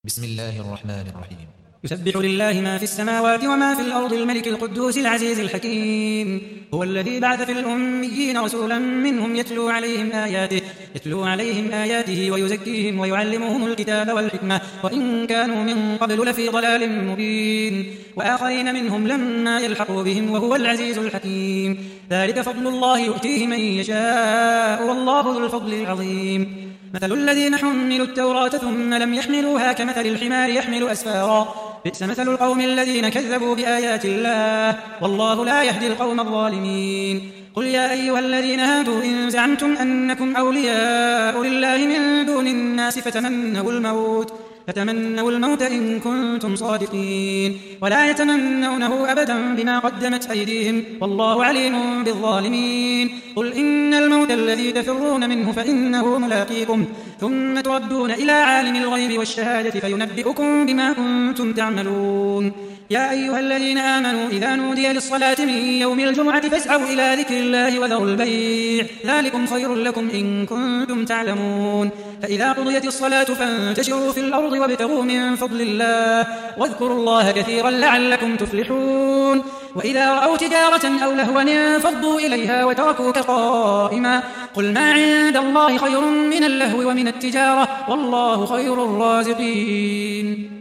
بسم الله الرحمن الرحيم. يسبح لله ما في السماوات وما في الأرض الملك القدوس العزيز الحكيم. هو الذي بعث في الأميين رسولا منهم يتلو عليهم آياته ويزكيهم ويعلمهم الكتاب والحكمة وإن كانوا من قبل لفي ضلال مبين وآخرين منهم لما يلحقوا بهم وهو العزيز الحكيم. ذلك فضل الله يؤتيه من يشاء والله ذو الفضل العظيم. مثل الذين حملوا التوراة ثم لم يحملوها كمثل الحمار يحمل أسفارا بئس مثل القوم الذين كذبوا بآيات الله والله لا يهدي القوم الظالمين. قل يا أيها الذين هادوا إن زعمتم أنكم أولياء لله من دون الناس فتمنوا الموت إن كنتم صادقين ولا يتمنونه أبدا بما قدمت أيديهم والله عليم بالظالمين. قل إن الموت الذي تفرون منه فإنه ملاقيكم ثم تردون إلى عالم الغيب والشهادة فينبئكم بما كنتم تعملون. يا أيها الذين آمنوا إذا نودي للصلاة من يوم الجمعة فاسعوا إلى ذكر الله وذروا البيع ذلكم خير لكم إن كنتم تعلمون. فإذا قضيت الصلاة فانتشروا في الأرض وابتغوا من فضل الله واذكروا الله كثيرا لعلكم تفلحون. وإذا رأوا تجارة أو لهوا انفضوا إليها وتركوك قائما قل ما عند الله خير من اللهو ومن التجارة والله خير الرازقين.